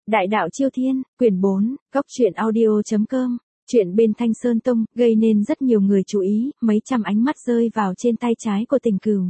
Đại đạo Chiêu Thiên, quyển 4, góc truyện audio.com, chuyện bên Thanh Sơn Tông, gây nên rất nhiều người chú ý, mấy trăm ánh mắt rơi vào trên tay trái của Tình Cửu.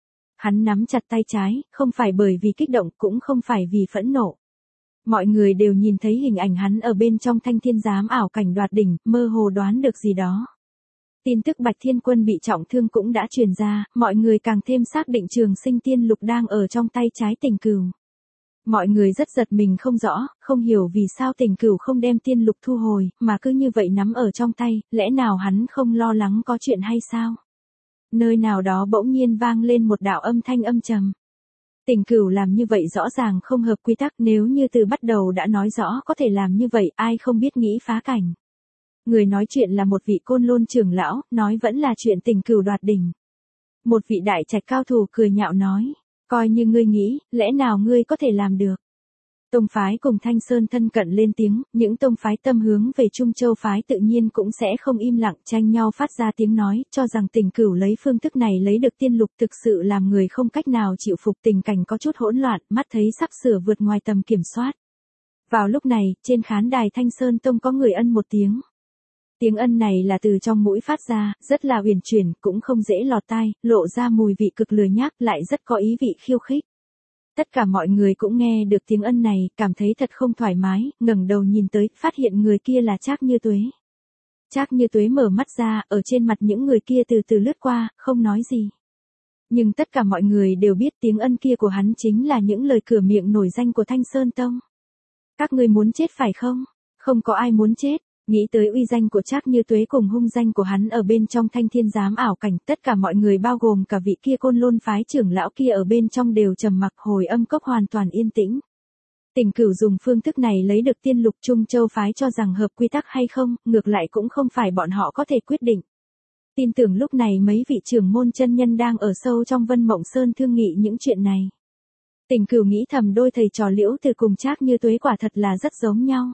Hắn nắm chặt tay trái, không phải bởi vì kích động, cũng không phải vì phẫn nộ. Mọi người đều nhìn thấy hình ảnh hắn ở bên trong Thanh Thiên Giám ảo cảnh đoạt đỉnh, mơ hồ đoán được gì đó. Tin tức Bạch Thiên Quân bị trọng thương cũng đã truyền ra, mọi người càng thêm xác định Trường Sinh Tiên Lục đang ở trong tay trái Tình Cửu. Mọi người rất giật mình không rõ, không hiểu vì sao Tình Cửu không đem tiên lục thu hồi, mà cứ như vậy nắm ở trong tay, lẽ nào hắn không lo lắng có chuyện hay sao? Nơi nào đó bỗng nhiên vang lên một đạo âm thanh âm trầm. Tình Cửu làm như vậy rõ ràng không hợp quy tắc, nếu như từ bắt đầu đã nói rõ có thể làm như vậy, ai không biết nghĩ phá cảnh. Người nói chuyện là một vị Côn Lôn trưởng lão, nói vẫn là chuyện Tình Cửu đoạt đỉnh. Một vị đại trạch cao thủ cười nhạo nói. Coi như ngươi nghĩ, lẽ nào ngươi có thể làm được? Tông phái cùng Thanh Sơn thân cận lên tiếng, những tông phái tâm hướng về Trung Châu phái tự nhiên cũng sẽ không im lặng tranh nhau phát ra tiếng nói, cho rằng Tình Cửu lấy phương thức này lấy được tiên lục thực sự làm người không cách nào chịu phục, tình cảnh có chút hỗn loạn, mắt thấy sắp sửa vượt ngoài tầm kiểm soát. Vào lúc này, trên khán đài Thanh Sơn Tông có người ân một tiếng. Tiếng ân này là từ trong mũi phát ra, rất là huyền chuyển, cũng không dễ lọt tai, lộ ra mùi vị cực lười nhác, lại rất có ý vị khiêu khích. Tất cả mọi người cũng nghe được tiếng ân này, cảm thấy thật không thoải mái, ngẩng đầu nhìn tới, phát hiện người kia là Trác Như Tuế. Trác Như Tuế mở mắt ra, ở trên mặt những người kia từ từ lướt qua, không nói gì. Nhưng tất cả mọi người đều biết tiếng ân kia của hắn chính là những lời cửa miệng nổi danh của Thanh Sơn Tông. Các ngươi muốn chết phải không? Không có ai muốn chết. Nghĩ tới uy danh của Trác Như Tuế cùng hung danh của hắn ở bên trong Thanh Thiên Giám ảo cảnh, tất cả mọi người bao gồm cả vị kia Côn Lôn phái trưởng lão kia ở bên trong đều trầm mặc, hồi âm cốc hoàn toàn yên tĩnh. Tình Cửu dùng phương thức này lấy được tiên lục, Trung Châu phái cho rằng hợp quy tắc hay không, ngược lại cũng không phải bọn họ có thể quyết định. Tin tưởng lúc này mấy vị trưởng môn chân nhân đang ở sâu trong Vân Mộng Sơn thương nghị những chuyện này. Tình Cửu nghĩ thầm đôi thầy trò Liễu Từ cùng Trác Như Tuế quả thật là rất giống nhau.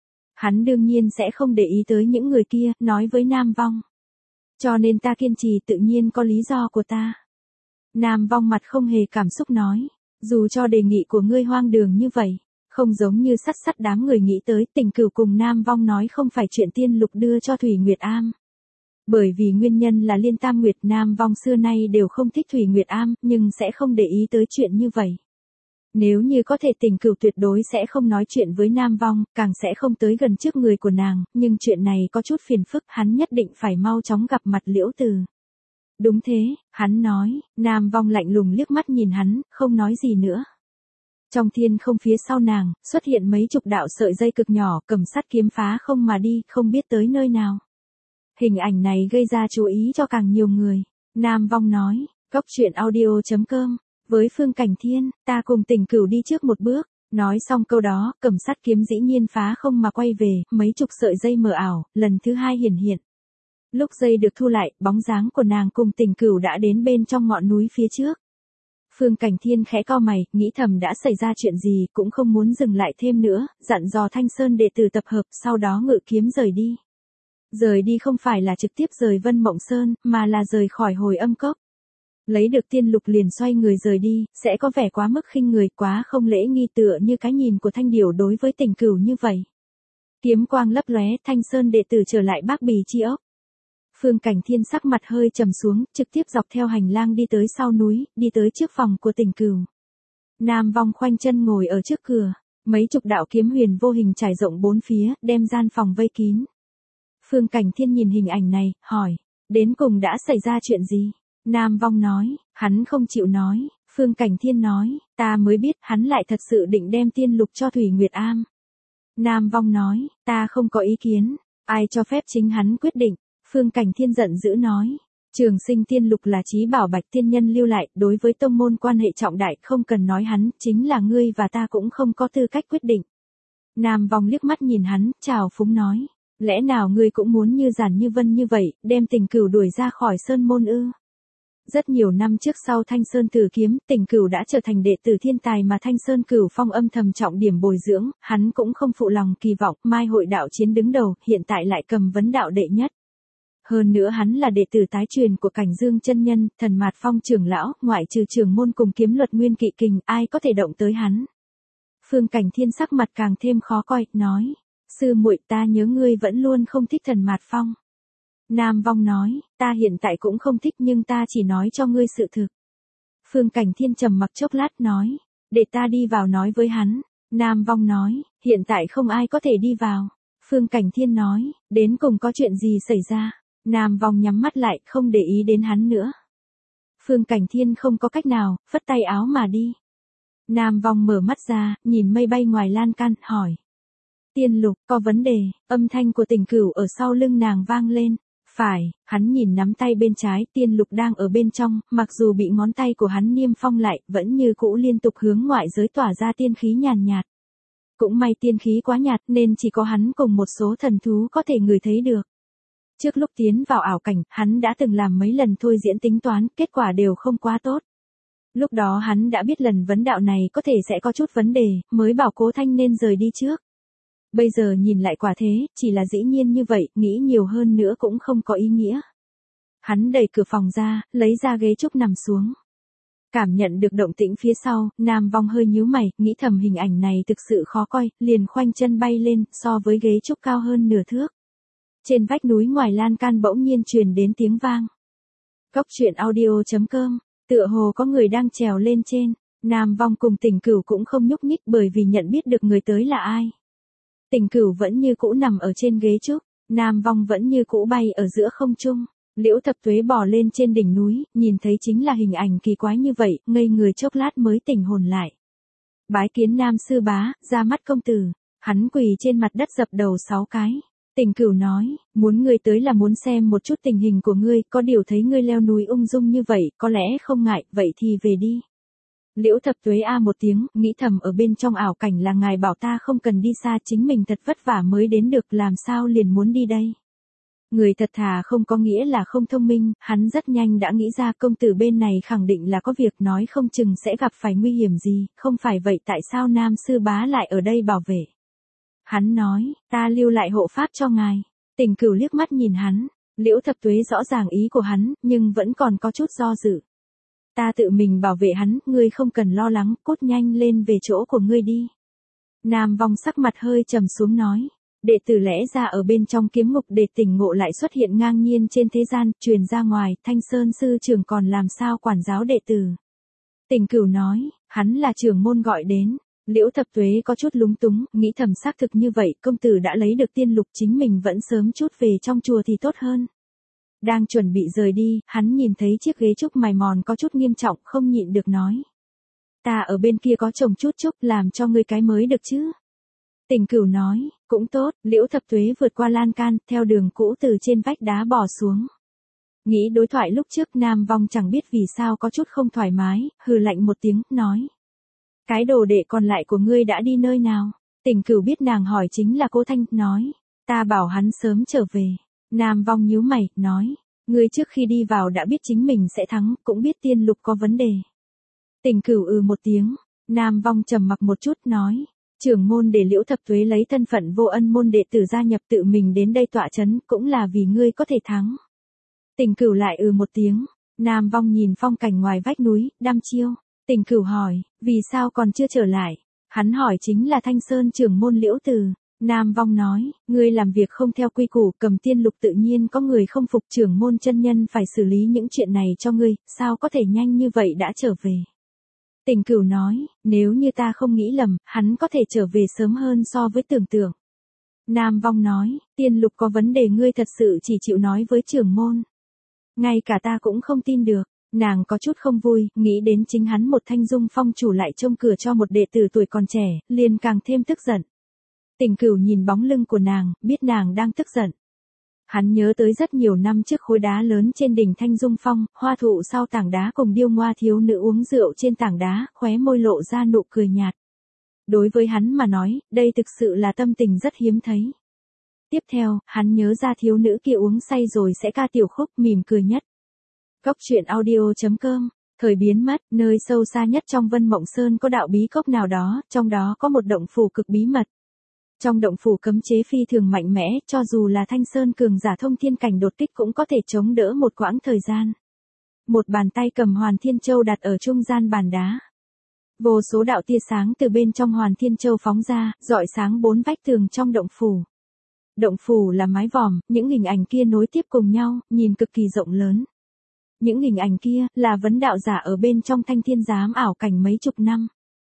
Hắn đương nhiên sẽ không để ý tới những người kia, nói với Nam Vong. Cho nên ta kiên trì tự nhiên có lý do của ta. Nam Vong mặt không hề cảm xúc nói. Dù cho đề nghị của ngươi hoang đường như vậy, không giống như sắt đám người nghĩ tới, Tình Cửu cùng Nam Vong nói không phải chuyện tiên lục đưa cho Thủy Nguyệt Am. Bởi vì nguyên nhân là Liên Tam Nguyệt, Nam Vong xưa nay đều không thích Thủy Nguyệt Am, nhưng sẽ không để ý tới chuyện như vậy. Nếu như có thể Tình Cửu tuyệt đối sẽ không nói chuyện với Nam Vong, càng sẽ không tới gần trước người của nàng, nhưng chuyện này có chút phiền phức, hắn nhất định phải mau chóng gặp mặt Liễu Từ. Đúng thế, hắn nói, Nam Vong lạnh lùng liếc mắt nhìn hắn, không nói gì nữa. Trong thiên không phía sau nàng, xuất hiện mấy chục đạo sợi dây cực nhỏ, cầm sắt kiếm phá không mà đi, không biết tới nơi nào. Hình ảnh này gây ra chú ý cho càng nhiều người. Nam Vong nói, góc truyện audio.com. Với Phương Cảnh Thiên, ta cùng Tình Cửu đi trước một bước. Nói xong câu đó, cầm sắt kiếm dĩ nhiên phá không mà quay về, mấy chục sợi dây mờ ảo, lần thứ hai hiển hiện. Lúc dây được thu lại, bóng dáng của nàng cùng Tình Cửu đã đến bên trong ngọn núi phía trước. Phương Cảnh Thiên khẽ cau mày, nghĩ thầm đã xảy ra chuyện gì, cũng không muốn dừng lại thêm nữa, dặn dò Thanh Sơn đệ tử tập hợp, sau đó ngự kiếm rời đi. Rời đi không phải là trực tiếp rời Vân Mộng Sơn, mà là rời khỏi hồi âm cốc. Lấy được tiên lục liền xoay người rời đi, sẽ có vẻ quá mức khinh người, quá không lễ nghi, tựa như cái nhìn của Thanh Điểu đối với Tình Cửu như vậy. Kiếm quang lấp lóe, Thanh Sơn đệ tử trở lại Bác Bì Chi ốc. Phương Cảnh Thiên sắc mặt hơi trầm xuống, trực tiếp dọc theo hành lang đi tới sau núi, đi tới trước phòng của Tình Cửu. Nam Vong khoanh chân ngồi ở trước cửa, mấy chục đạo kiếm huyền vô hình trải rộng bốn phía, đem gian phòng vây kín. Phương Cảnh Thiên nhìn hình ảnh này, hỏi, đến cùng đã xảy ra chuyện gì? Nam Vong nói, hắn không chịu nói. Phương Cảnh Thiên nói, ta mới biết hắn lại thật sự định đem tiên lục cho Thủy Nguyệt Am. Nam Vong nói, ta không có ý kiến, ai cho phép chính hắn quyết định. Phương Cảnh Thiên giận dữ nói, Trường Sinh tiên lục là chí bảo Bạch tiên nhân lưu lại, đối với tông môn quan hệ trọng đại, không cần nói hắn, chính là ngươi và ta cũng không có tư cách quyết định. Nam Vong liếc mắt nhìn hắn, chào phúng nói, lẽ nào ngươi cũng muốn như Giản Như Vân như vậy, đem Tình Cửu đuổi ra khỏi sơn môn ư? Rất nhiều năm trước sau Thanh Sơn Tử Kiếm, Tình Cửu đã trở thành đệ tử thiên tài mà Thanh Sơn Cửu Phong âm thầm trọng điểm bồi dưỡng, hắn cũng không phụ lòng kỳ vọng, mai hội đạo chiến đứng đầu, hiện tại lại cầm vấn đạo đệ nhất. Hơn nữa hắn là đệ tử tái truyền của Cảnh Dương chân nhân, Thần Mạt Phong trưởng lão, ngoại trừ trưởng môn cùng kiếm luật nguyên kỵ kình, ai có thể động tới hắn. Phương Cảnh Thiên sắc mặt càng thêm khó coi, nói. Sư muội, ta nhớ ngươi vẫn luôn không thích Thần Mạt Phong. Nam Vong nói, ta hiện tại cũng không thích nhưng ta chỉ nói cho ngươi sự thực. Phương Cảnh Thiên trầm mặc chốc lát nói, để ta đi vào nói với hắn. Nam Vong nói, hiện tại không ai có thể đi vào. Phương Cảnh Thiên nói, đến cùng có chuyện gì xảy ra. Nam Vong nhắm mắt lại, không để ý đến hắn nữa. Phương Cảnh Thiên không có cách nào, phất tay áo mà đi. Nam Vong mở mắt ra, nhìn mây bay ngoài lan can, hỏi. Tiên Lục, có vấn đề, âm thanh của Tình Cửu ở sau lưng nàng vang lên. Phải, hắn nhìn nắm tay bên trái, Tiên Lục đang ở bên trong, mặc dù bị ngón tay của hắn niêm phong lại, vẫn như cũ liên tục hướng ngoại giới tỏa ra tiên khí nhàn nhạt. Cũng may tiên khí quá nhạt nên chỉ có hắn cùng một số thần thú có thể ngửi thấy được. Trước lúc tiến vào ảo cảnh, hắn đã từng làm mấy lần thôi diễn tính toán, kết quả đều không quá tốt. Lúc đó hắn đã biết lần vấn đạo này có thể sẽ có chút vấn đề, mới bảo Cố Thanh nên rời đi trước. Bây giờ nhìn lại quả thế, chỉ là dĩ nhiên như vậy, nghĩ nhiều hơn nữa cũng không có ý nghĩa. Hắn đẩy cửa phòng ra, lấy ra ghế trúc nằm xuống. Cảm nhận được động tĩnh phía sau, Nam Vong hơi nhíu mày, nghĩ thầm hình ảnh này thực sự khó coi, liền khoanh chân bay lên, so với ghế trúc cao hơn nửa thước. Trên vách núi ngoài lan can bỗng nhiên truyền đến tiếng vang. Cốc truyện audio.com, tựa hồ có người đang trèo lên trên. Nam Vong cùng Tình Cửu cũng không nhúc nhích bởi vì nhận biết được người tới là ai. Tình Cửu vẫn như cũ nằm ở trên ghế trúc, Nam Vong vẫn như cũ bay ở giữa không trung. Liễu Thập Tuế bò lên trên đỉnh núi, nhìn thấy chính là hình ảnh kỳ quái như vậy, ngây người chốc lát mới tỉnh hồn lại. Bái kiến Nam sư bá, ra mắt công tử. Hắn quỳ trên mặt đất dập đầu 6 cái. Tình Cửu nói, muốn ngươi tới là muốn xem một chút tình hình của ngươi, có điều thấy ngươi leo núi ung dung như vậy, có lẽ không ngại, vậy thì về đi. Liễu Thập Tuế a một tiếng, nghĩ thầm ở bên trong ảo cảnh là ngài bảo ta không cần đi xa, chính mình thật vất vả mới đến được, làm sao liền muốn đi đây. Người thật thà không có nghĩa là không thông minh, hắn rất nhanh đã nghĩ ra công tử bên này khẳng định là có việc, nói không chừng sẽ gặp phải nguy hiểm gì, không phải vậy tại sao Nam sư bá lại ở đây bảo vệ. Hắn nói, ta lưu lại hộ pháp cho ngài. Tình Cửu liếc mắt nhìn hắn, Liễu Thập Tuế rõ ràng ý của hắn, nhưng vẫn còn có chút do dự. Ta tự mình bảo vệ hắn, ngươi không cần lo lắng, cút nhanh lên về chỗ của ngươi đi. Nam Vong sắc mặt hơi trầm xuống nói, đệ tử lẽ ra ở bên trong kiếm ngục để tỉnh ngộ lại xuất hiện ngang nhiên trên thế gian, truyền ra ngoài, Thanh Sơn sư trưởng còn làm sao quản giáo đệ tử. Tình Cửu nói, hắn là trưởng môn gọi đến. Liễu Thập Tuế có chút lúng túng, nghĩ thầm xác thực như vậy, công tử đã lấy được tiên lục, chính mình vẫn sớm chút về trong chùa thì tốt hơn. Đang chuẩn bị rời đi, hắn nhìn thấy chiếc ghế trúc mài mòn có chút nghiêm trọng, không nhịn được nói. Ta ở bên kia có trồng chút trúc, làm cho ngươi cái mới được chứ. Tình Cửu nói, cũng tốt. Liễu Thập Tuế vượt qua lan can, theo đường cũ từ trên vách đá bò xuống. Nghĩ đối thoại lúc trước Nam Vong chẳng biết vì sao có chút không thoải mái, hừ lạnh một tiếng, nói. Cái đồ đệ còn lại của ngươi đã đi nơi nào? Tình Cửu biết nàng hỏi chính là Cố Thanh, nói. Ta bảo hắn sớm trở về. Nam Vong nhíu mày, nói. Ngươi trước khi đi vào đã biết chính mình sẽ thắng, cũng biết tiên lục có vấn đề. Tình Cửu một tiếng. Nam Vong trầm mặc một chút, nói. Trưởng môn để Liễu Thập Tuế lấy thân phận vô ân môn đệ tử gia nhập tự mình đến đây tọa chấn, cũng là vì ngươi có thể thắng. Tình Cửu lại một tiếng. Nam Vong nhìn phong cảnh ngoài vách núi, đăm chiêu. Tình Cửu hỏi, vì sao còn chưa trở lại? Hắn hỏi chính là Thanh Sơn trưởng môn Liễu Từ. Nam Vong nói, ngươi làm việc không theo quy củ, cầm tiên lục tự nhiên có người không phục, trưởng môn chân nhân phải xử lý những chuyện này cho ngươi, sao có thể nhanh như vậy đã trở về? Tình Cửu nói, nếu như ta không nghĩ lầm, hắn có thể trở về sớm hơn so với tưởng tượng. Nam Vong nói, tiên lục có vấn đề ngươi thật sự chỉ chịu nói với trưởng môn. Ngay cả ta cũng không tin được. Nàng có chút không vui, nghĩ đến chính hắn một Thanh Dung Phong chủ lại trông cửa cho một đệ tử tuổi còn trẻ, liền càng thêm tức giận. Tình Cửu nhìn bóng lưng của nàng, biết nàng đang tức giận. Hắn nhớ tới rất nhiều năm trước khối đá lớn trên đỉnh Thanh Dung Phong, hoa thụ sau tảng đá cùng điêu ngoa thiếu nữ uống rượu trên tảng đá, khóe môi lộ ra nụ cười nhạt. Đối với hắn mà nói, đây thực sự là tâm tình rất hiếm thấy. Tiếp theo, hắn nhớ ra thiếu nữ kia uống say rồi sẽ ca tiểu khúc, mỉm cười nhất. Cốc truyện audio.com, thời biến mất, nơi sâu xa nhất trong Vân Mộng Sơn có đạo bí cốc nào đó, trong đó có một động phủ cực bí mật. Trong động phủ cấm chế phi thường mạnh mẽ, cho dù là Thanh Sơn cường giả thông thiên cảnh đột kích cũng có thể chống đỡ một quãng thời gian. Một bàn tay cầm Hoàn Thiên Châu đặt ở trung gian bàn đá. Vô số đạo tia sáng từ bên trong Hoàn Thiên Châu phóng ra, rọi sáng bốn vách tường trong động phủ. Động phủ là mái vòm, những hình ảnh kia nối tiếp cùng nhau, nhìn cực kỳ rộng lớn. Những hình ảnh kia là vấn đạo giả ở bên trong Thanh Thiên Giám ảo cảnh mấy chục năm.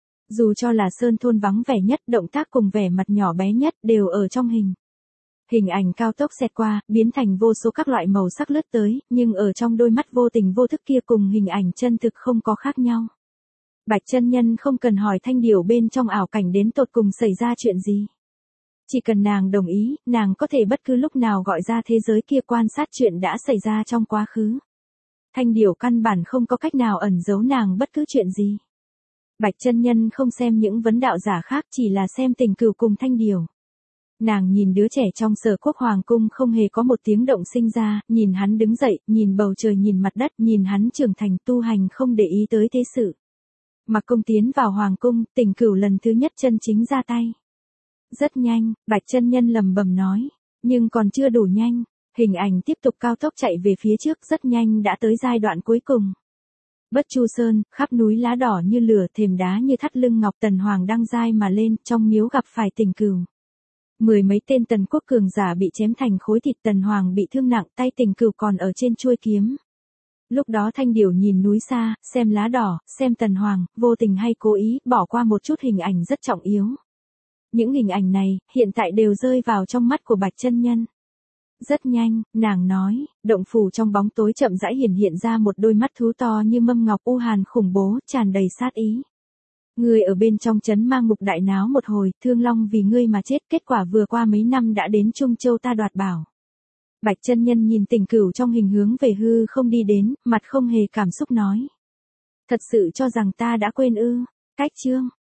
Dù cho là sơn thôn vắng vẻ nhất, động tác cùng vẻ mặt nhỏ bé nhất đều ở trong hình. Hình ảnh cao tốc xẹt qua, biến thành vô số các loại màu sắc lướt tới, nhưng ở trong đôi mắt vô tình vô thức kia cùng hình ảnh chân thực không có khác nhau. Bạch chân nhân không cần hỏi Thanh Điểu bên trong ảo cảnh đến tột cùng xảy ra chuyện gì. Chỉ cần nàng đồng ý, nàng có thể bất cứ lúc nào gọi ra thế giới kia quan sát chuyện đã xảy ra trong quá khứ. Thanh Điểu căn bản không có cách nào ẩn giấu nàng bất cứ chuyện gì. Bạch chân nhân không xem những vấn đạo giả khác, chỉ là xem Tình Cửu cùng Thanh Điểu. Nàng nhìn đứa trẻ trong Sở Quốc Hoàng cung không hề có một tiếng động sinh ra, nhìn hắn đứng dậy, nhìn bầu trời, nhìn mặt đất, nhìn hắn trưởng thành tu hành không để ý tới thế sự. Mặc Công tiến vào Hoàng cung, Tình Cửu lần thứ nhất chân chính ra tay. Rất nhanh, Bạch chân nhân lẩm bẩm nói, nhưng còn chưa đủ nhanh. Hình ảnh tiếp tục cao tốc chạy về phía trước, rất nhanh đã tới giai đoạn cuối cùng. Bất Chu Sơn, khắp núi lá đỏ như lửa, thềm đá như thắt lưng ngọc, Tần Hoàng đang giai mà lên, trong miếu gặp phải Tình Cửu. Mười mấy tên Tần quốc cường giả bị chém thành khối thịt, Tần Hoàng bị thương nặng, tay Tình Cửu còn ở trên chuôi kiếm. Lúc đó Thanh Điểu nhìn núi xa, xem lá đỏ, xem Tần Hoàng, vô tình hay cố ý, bỏ qua một chút hình ảnh rất trọng yếu. Những hình ảnh này, hiện tại đều rơi vào trong mắt của Bạch chân nhân. Rất nhanh, nàng nói, động phủ trong bóng tối chậm rãi hiện ra một đôi mắt thú to như mâm ngọc u hàn khủng bố, tràn đầy sát ý. Ngươi ở bên trong trấn Mang Mục đại náo một hồi, Thương Long vì ngươi mà chết, kết quả vừa qua mấy năm đã đến Trung Châu ta đoạt bảo. Bạch chân nhân nhìn Tình Cửu trong hình hướng về hư không đi đến, mặt không hề cảm xúc nói. Thật sự cho rằng ta đã quên ư? Cách chương.